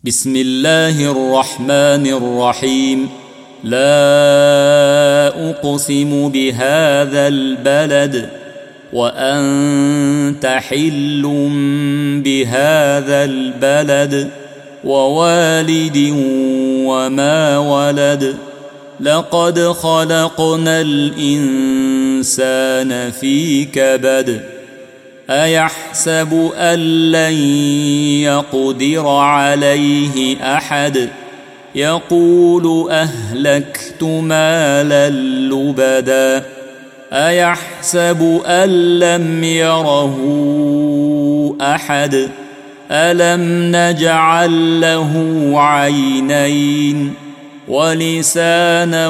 بسم الله الرحمن الرحيم. لا أقسم بهذا البلد وأنت حل بهذا البلد ووالد وما ولد. لقد خلقنا الإنسان في كبد. أيحسب أن لن يقدر عليه أحد. يقول أهلكت مالا لبدا. أيحسب أن لم يره أحد. ألم نجعل له عينين ولسانا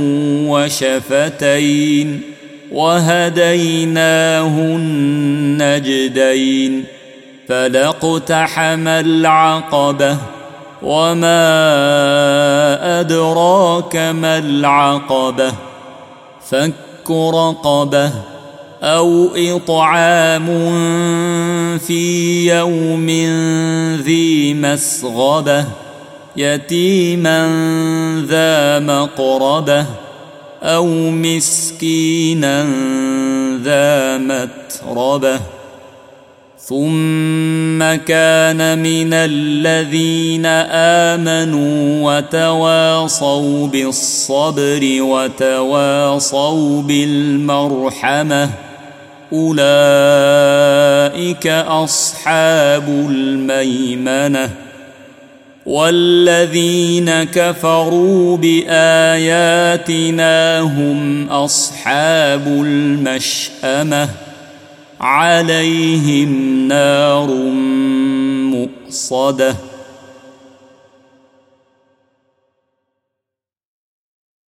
وشفتين وهديناه النجدين. فلاقتحم العقبة وما أدراك ما العقبة. فك رقبة أو إطعام في يوم ذي مسغبة يتيما ذا مقربة أو مسكينا ذا متربة. ثم كان من الذين آمنوا وتواصوا بالصبر وتواصوا بالمرحمة أولئك أصحاب الميمنة. والذين كفروا بآياتنا هم أصحاب المشأمة عليهم نار مؤصدة.